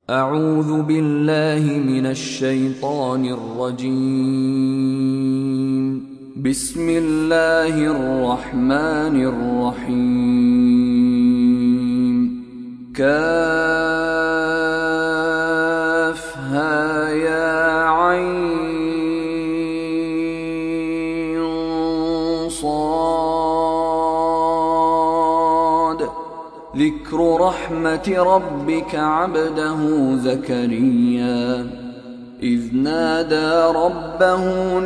أعوذ بالله من الشيطان الرجيم. بسم الله الرحمن الرحيم. كافها يا عين صاد. ذكر رحمة ربك عبده زكريا إذ نادى ربه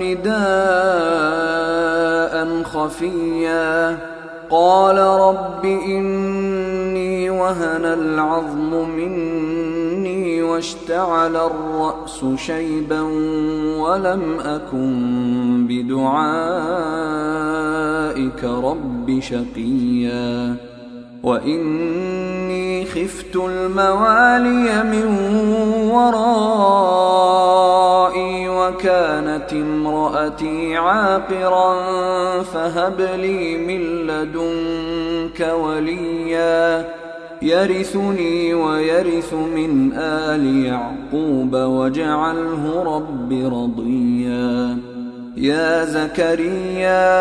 نداء خفيا قال رب إني وهن العظم مني واشتعل الرأس شيبا ولم أكن بدعائك رب شقيا وإني خفت الموالي من ورائي وكانت امرأتي عاقرا فهب لي من لدنك وليا يرثني ويرث من آل يعقوب واجعله رب رضيا. يا زكريا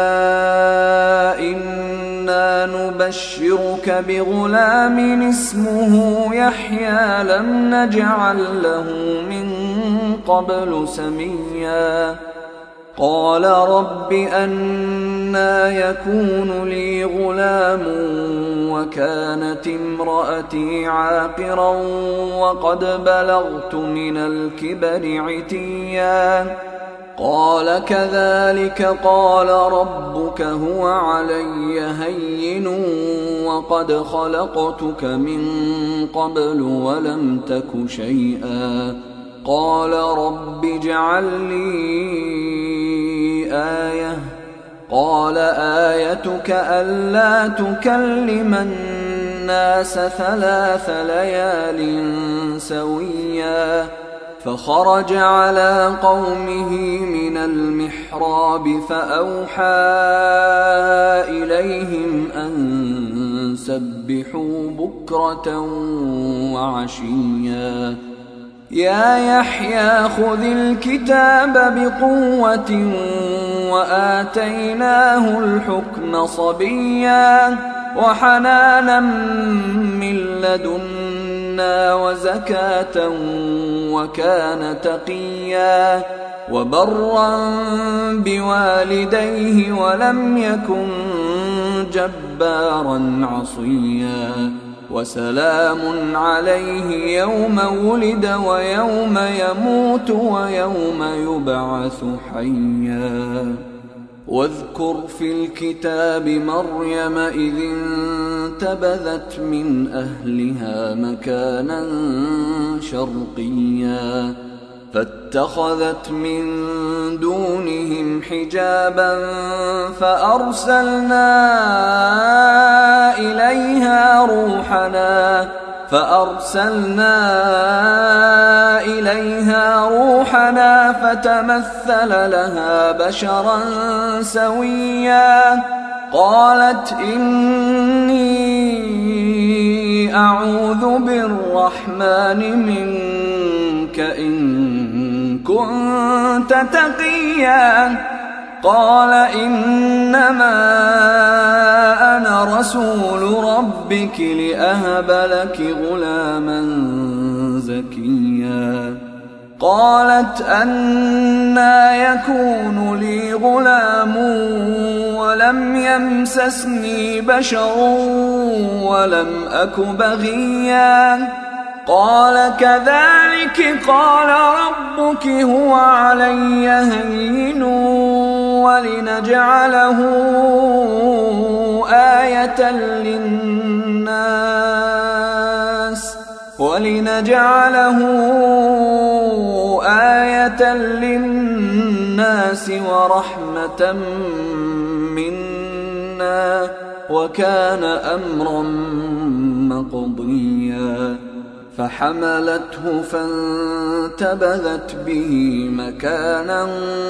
إنا نبشرك بغلام اسمه يحيى لم نجعل له من قبل سميا. قال رب أنى يكون لي غلام وكانت امرأتي عاقرا وقد بلغت من الكبر عتيا. قال كذلك قال ربك هو علي هين وقد خلقتك من قبل ولم تك شيئا. قال رب اجعل لي آية. قال آيتك ألا تكلم الناس 3 ليال سويا. فخرج على قومه من المحراب فأوحى إليهم أن سبحوا بكرة وعشيا. يا يحيى خذ الكتاب بقوة وآتيناه الحكم صبيا وحنانا من لدنا وزكاة وكان تقيا وبرا بوالديه ولم يكن جبارا عصيا. وسلام عليه يوم ولد ويوم يموت ويوم يبعث حيا. واذكر في الكتاب مريم إذ انتبذت من أهلها مكانا شرقيا فاتخذت من دونهم حجابا فأرسلنا إليها روحنا فتمثل لها بشرا سويا. قالت إني أعوذ بالرحمن منك إن كنت تقيا. قال إنما أنا رسول ربك لأهب لك غلاما زكيا. قالت أنى يكون لي غلام ولم يمسسني بشر ولم أك بغيا. قال كذلك قال ربك هو علي هين ولنجعله آية للناس ورحمة منا وكان أمرا مقضيا. فحملته فانتبذت به مكانا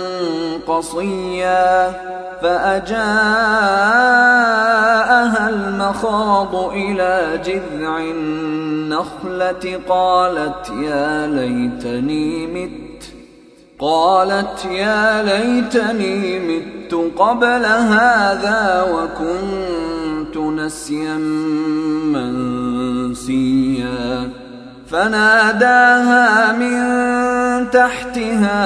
قصيا فأجاءها المخاض إلى جذع النخلة قالت يا ليتني مت قبل هذا وكنت نسيا منسيا فناداها من تحتها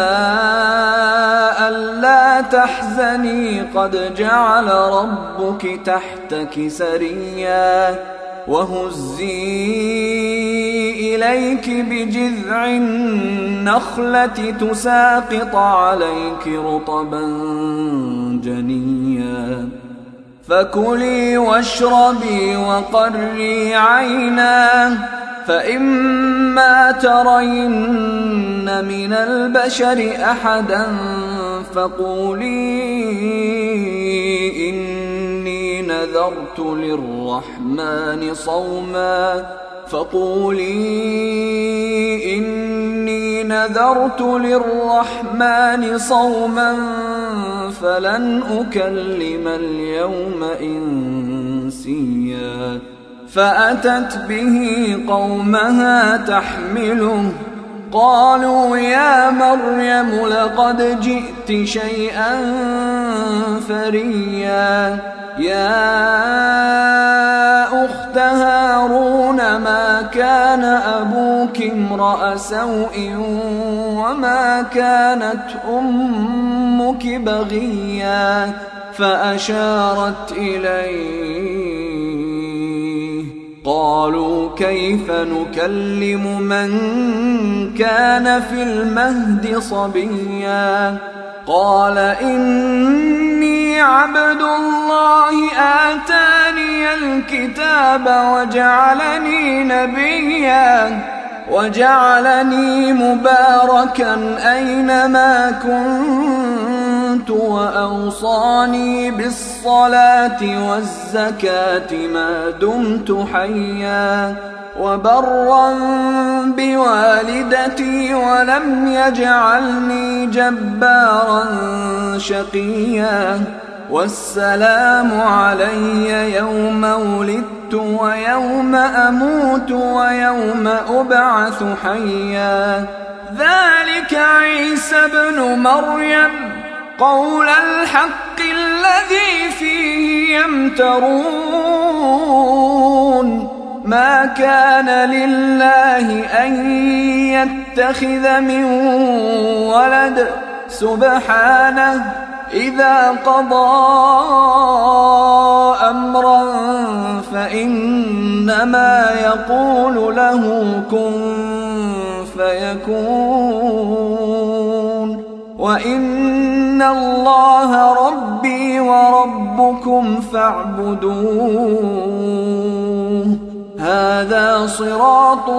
ألا تحزني قد جعل ربك تحتك سريا وهزي إليك بجذع النخلة تساقط عليك رطبا جنيا فكلي واشربي وقري عينا فإما ترين من البشر أحدا فقولي إني نذرت للرحمن صوما فلن أكلم اليوم إنسيا فأتت به قومها تحمله قالوا يا مريم لقد جئت شيئا فريا يا أخت هارون ما كان أبوك امرأ سوء وما كانت أمك بغيا فأشارت إليه قالوا كيف نكلم من كان في المهد صبيا قال إني عبد الله آتاني الكتاب وجعلني نبيا وجعلني مباركا أينما كنت وأوصاني بالصلاة والزكاة ما دمت حيا وبرا بوالدتي ولم يجعلني جبارا شقيا والسلام علي يوم ولدت ويوم أموت ويوم أبعث حيا ذلك عيسى ابن مريم قول الحق الذي فيه يمترون ما كان لله أن يتخذ من ولد سبحانه إذا قضى أمرا فإنما يقول له كن فيكون وإن الله ربي وربكم فاعبدوه هذا صراط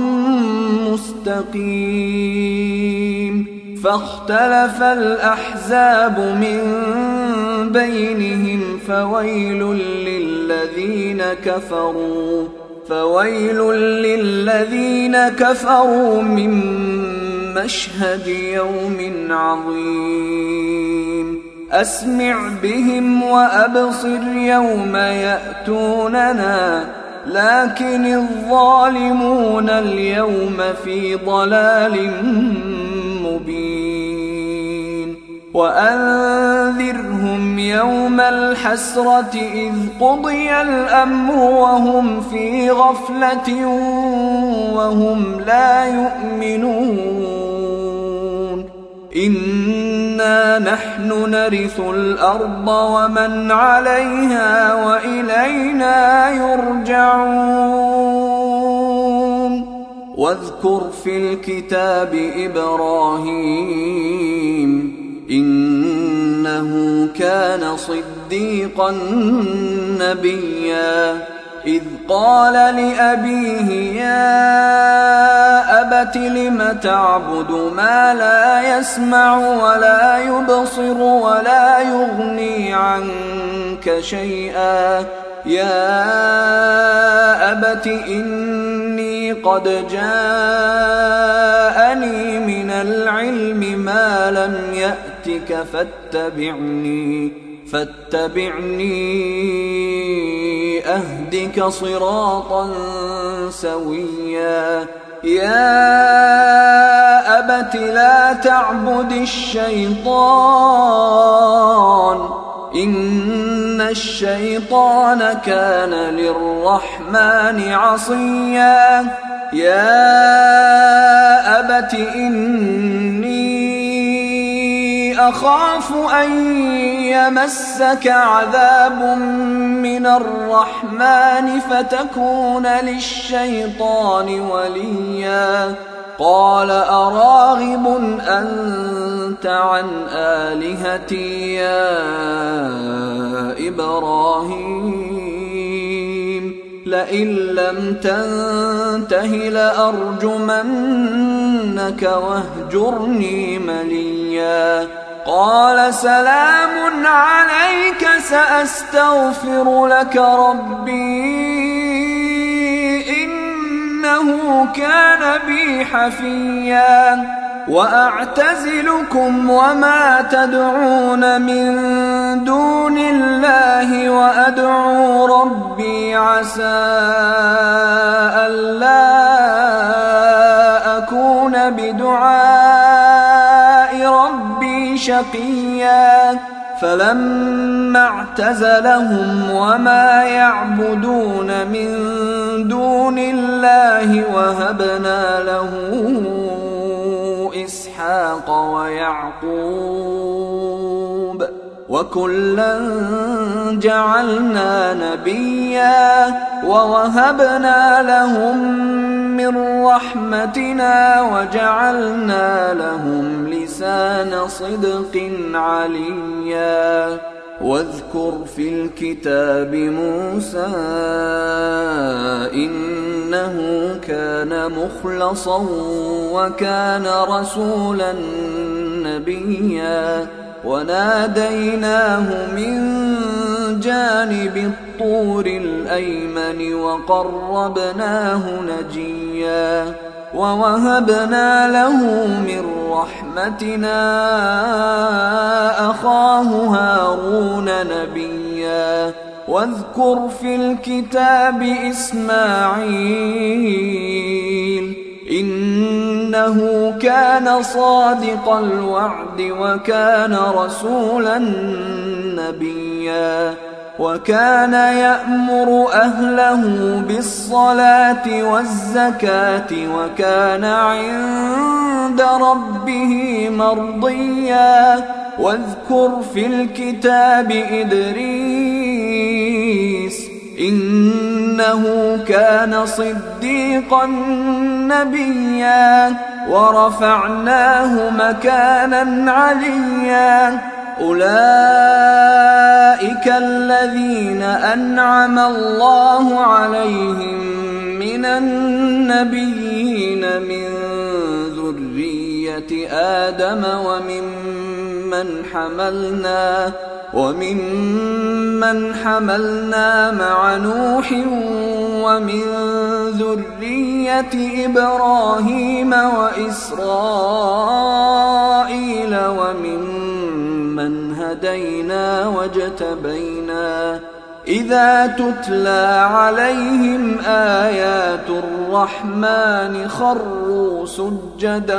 مستقيم فاختلف الأحزاب من بينهم فويل للذين كفروا من مشهد يوم عظيم أسمع بهم وأبصر يوم يأتوننا لكن الظالمون اليوم في ضلال مبين وأنذرهم يوم الحسرة إذ قضي الأمر وهم في غفلة وهم لا يؤمنون إنا نحن نرث الأرض ومن عليها وإلينا يرجعون واذكر في الكتاب إبراهيم إنه كان صديقا نبيا إذ قال لأبيه يا أبت لم تعبد ما لا يسمع ولا يبصر ولا يغني عنك شيئا يا أبت إني قد جاءني من العلم ما لم يأتك فاتبعني أهدك صراطا سويا يا أبت لا تعبد الشيطان إن الشيطان كان للرحمن عصيا يا أبت إني أخاف أن يمسك عذاب من الرحمن فتكون للشيطان وليا قال أراغب أنت عن آلهتي يا إبراهيم لئن لم تنته لأرجمنك واهجرني مليا قال سلام عليك سأستغفر لك ربي إنه كان بي حفيا وأعتزلكم وما تدعون من دون الله وأدعو ربي عسى ألا أكون بدعاء ربي شقيا فلما اعتزلهم وما يعبدون من دون الله وهبنا له إسحاق ويعقوب وكلا جعلنا نبيا ووهبنا لهم من رحمتنا وجعلنا لهم لسان صدق عليا واذكر في الكتاب موسى إنه كان مخلصا وكان رسولا نبيا وناديناه من جانب الطور الأيمن وقربناه نجيا ووهبنا له من رحمتنا أخاه هارون نبيا واذكر في الكتاب إسماعيل إنه كان صادق الوعد وكان رسولا نبيا وكان يأمر أهله بالصلاة والزكاة وكان عند ربه مرضيا واذكر في الكتاب إدريس إنه كان صديقا نبيا ورفعناه مكانا عليا أولئك الذين أنعم الله عليهم من النبيين من ذرية آدم وممن حملنا مع نوح ومن ذرية إبراهيم وإسرائيل وممن هدينا واجتبينا إذا تتلى عليهم آيات الرحمن خروا سجدا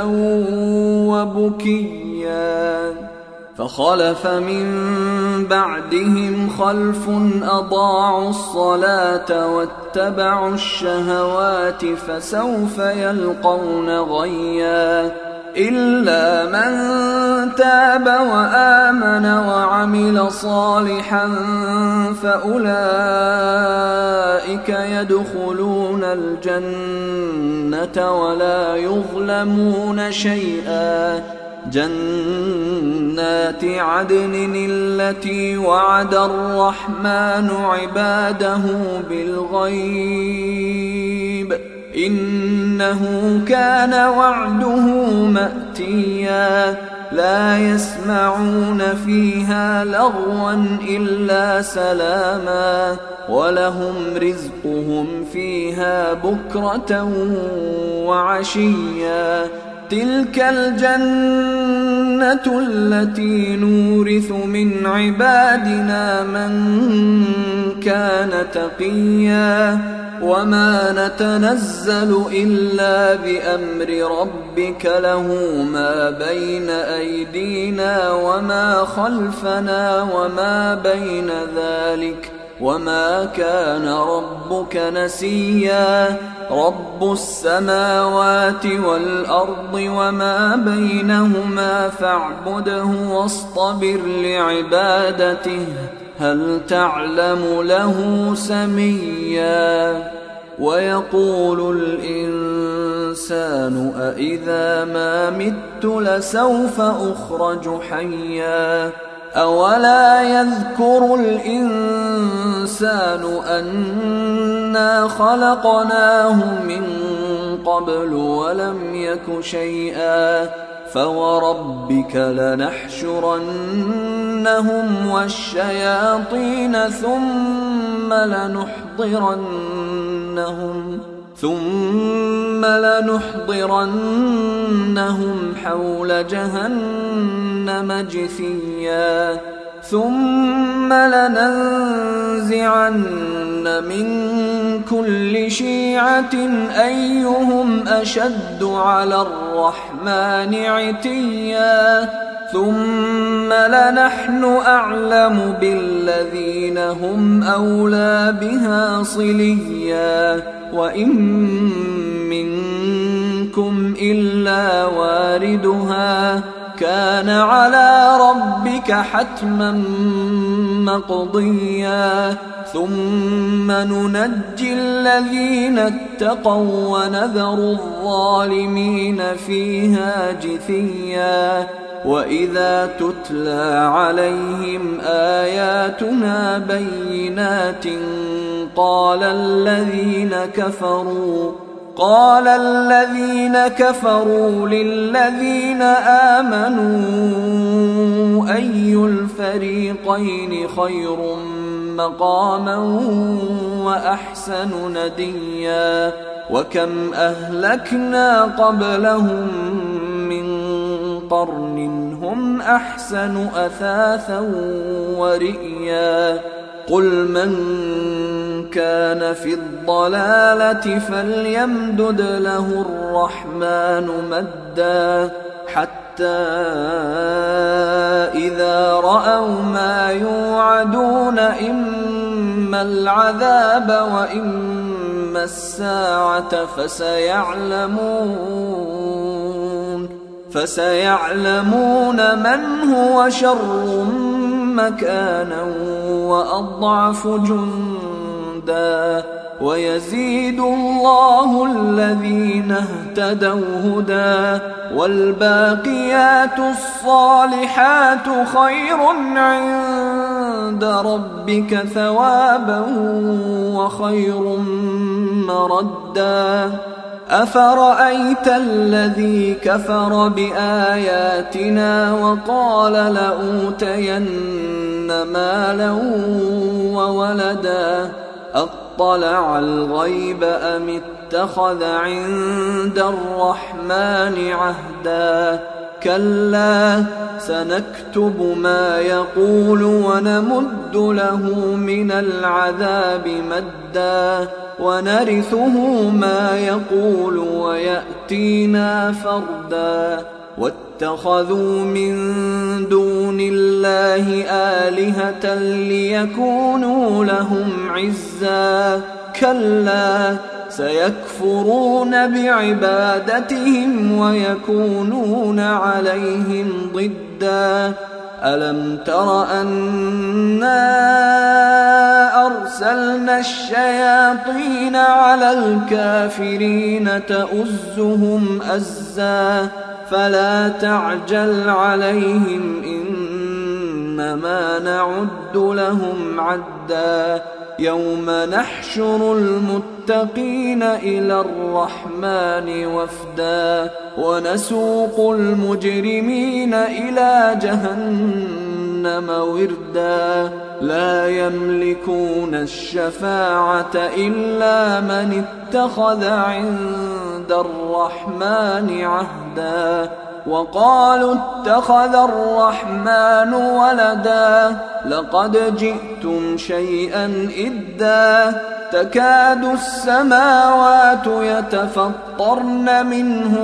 وبكيا فخلف من بعدهم خلف أضاعوا الصلاة واتبعوا الشهوات فسوف يلقون غيا إلا من تاب وآمن وعمل صالحا فأولئك يدخلون الجنة ولا يظلمون شيئا جنات عدن التي وعد الرحمن عباده بالغيب إنه كان وعده مأتيا لا يسمعون فيها لغوا إلا سلاما ولهم رزقهم فيها بكرة وعشيا تلك الجنة التي نورث من عبادنا من كان تقيا وما نتنزل إلا بأمر ربك له ما بين أيدينا وما خلفنا وما بين ذلك وما كان ربك نسيا رب السماوات والأرض وما بينهما فاعبده واصطبر لعبادته هل تعلم له سميا ويقول الإنسان أإذا ما مت لسوف أخرج حيا أولا يذكر الإنسان أنا خلقناه من قبل ولم يك شيئا فوربك لنحشرنهم والشياطين ثم لنحضرنهم حول جهنم جثيا ثم لننزعن من كل شيعة أيهم أشد على الرحمن عتيا ثم لنحن أعلم بالذين هم أولى بها صليا وإن منكم إلا واردها كان على ربك حتما مقضيا ثم ننجي الذين اتقوا ونذر الظالمين فيها جثيا وإذا تتلى عليهم آياتنا بينات قال الذين كفروا للذين آمنوا أي الفريقين خير مقاما وأحسن نديا وكم أهلكنا قبلهم من قرن هم أحسن أثاثا ورئيا قل من كان في الضلالة فليمدد له الرحمن مدا حتى إذا رأوا ما يوعدون إما العذاب وإما الساعة فسيعلمون من هو شر مكانا وأضعف جندا ويزيد الله الذين اهتدوا هدى والباقيات الصالحات خير عند ربك ثوابا وخير مردا أفرأيت الذي كفر بآياتنا وقال لأوتين مالا وولدا أطلع الغيب أم اتخذ عند الرحمن عهدا كلا سنكتب ما يقول ونمد له من العذاب مدا ونرثه ما يقول ويأتينا فردا واتخذوا من دون الله آلهة ليكونوا لهم عزا كلا سيكفرون بعبادتهم ويكونون عليهم ضدا ألم تر أنا أرسلنا الشياطين على الكافرين تؤزهم أزا فلا تعجل عليهم إنما نعد لهم عدا يوم نحشر المتقين إلى الرحمن وفدا ونسوق المجرمين إلى جهنم وردا لا يملكون الشفاعة إلا من اتخذ عند الرحمن عهدا وقالوا اتخذ الرحمن ولدا لقد جئتم شيئا إدا تكاد السماوات يتفطرن منه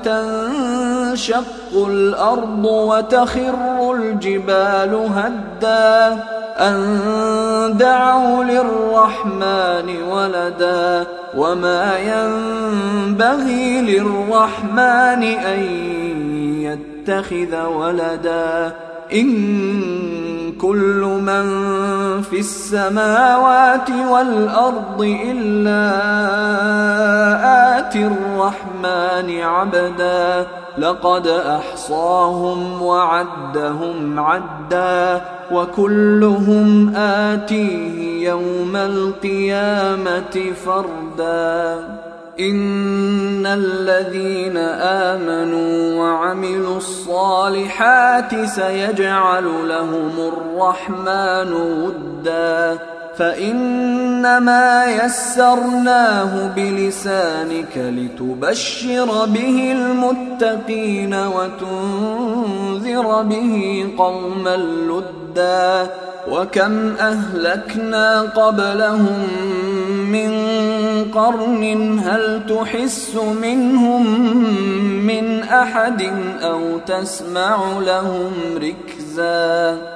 وتنشق الأرض وتخر الجبال هدا أن دعوا للرحمن ولدا وما ينبغي للرحمن أن يتخذ ولدا إن كل من في السماوات والأرض إلا آتي الرحمن عبدا لقد أحصاهم وعدهم عدا وكلهم آتيه يوم القيامة فردا إن الذين آمنوا وعملوا الصالحات سيجعل لهم الرحمن ودا فإنما يسرناه بلسانك لتبشر به المتقين وتنذر به قوما لدا وكم أهلكنا قبلهم من قرن هل تحس منهم من أحد أو تسمع لهم ركزا